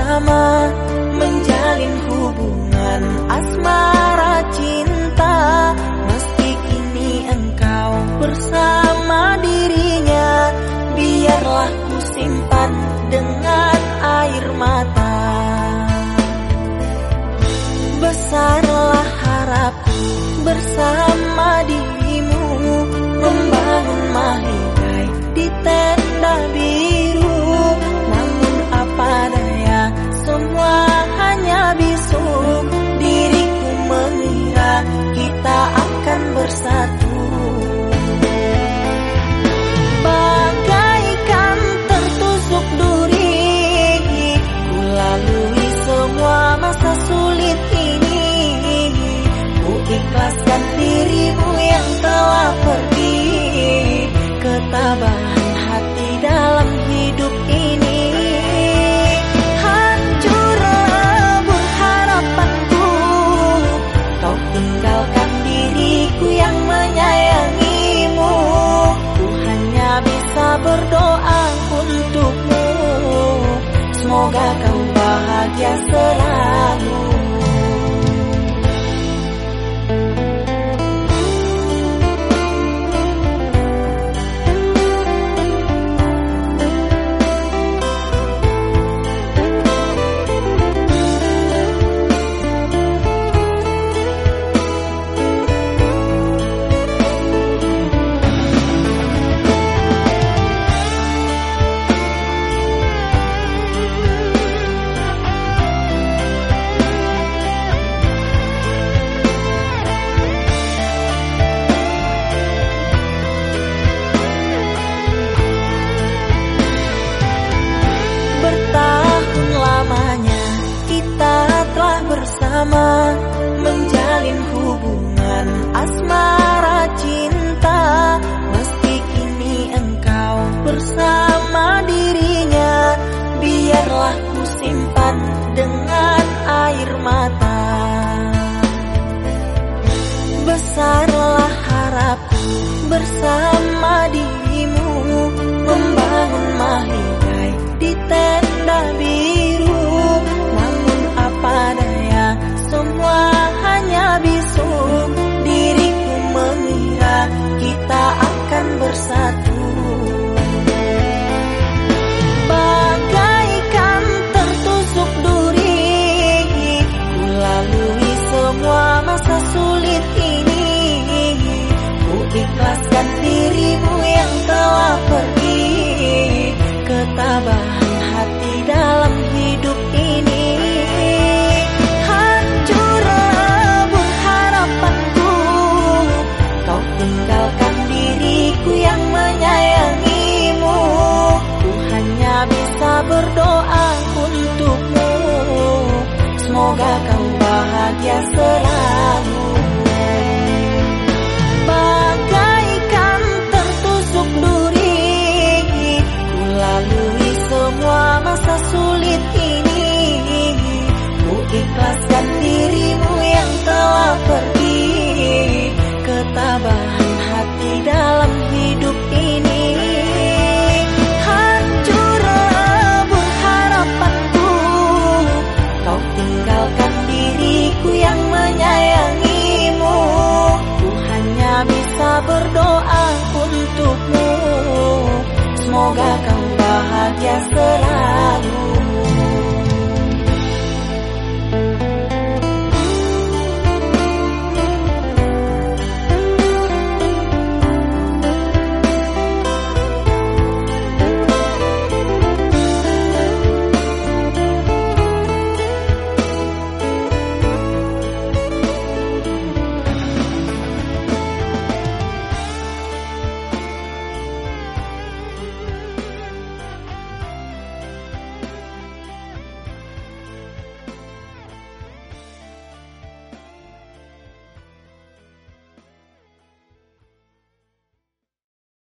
bersama, menjalin hubungan asmara cinta. Meski kini engkau bersama dirinya, biarlah ku simpan dengan air mata. Besarlah harapku bersama dirimu, membangun mahigai di tenda biru. Namun apa daya, semua hanya bisu. Diriku mengira kita akan bersatu. Bagaikan tertusuk duri, ku lalui semua masa sulit ini. Ku ikhlaskan dirimu yang telah pergi. Ketabahan hati dalam hidup ini. Hancur lebur harapanku, kau tinggalkan diriku yang menyayangimu. Ku hanya bisa berdoa untukmu, semoga kau bahagia selalu. Bersama, menjalin hubungan asmara cinta. Meski kini engkau bersama dirinya, biarlah ku simpan dengan air mata. Besarlah harapku bersama dirimu, membangun mahigai di tenda biru. Namun apa daya, semua hanya bisu. Diriku mengira kita akan bersatu. Bagaikan tertusuk duri, ku lalui semua masa sulit ini. Ku ikhlaskan dirimu yang telah pergi. Ketabahan hati dalam hidup ini. Hancur lebur harapanku, kau tinggalkan diriku yang menyayangimu. Ku hanya bisa berdoa untukmu, semoga kau bahagia selalu. Bagaikan tertusuk duri, ku lalui semua masa sulit ini. Ku ikhlaskan dirimu yang telah pergi. Ketabahan hati dalam hidup ini. Hancur lebur harapanku, kau tinggalkan diriku yang menyayangimu. Ku hanya bisa berdoa untukmu, semoga kau bahagia selalu.